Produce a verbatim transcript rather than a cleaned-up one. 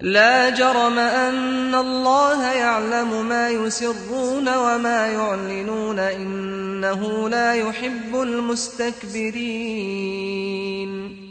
لا جرم أن الله يعلم ما يسرون وما يعلنون إنه لا يحب المستكبرين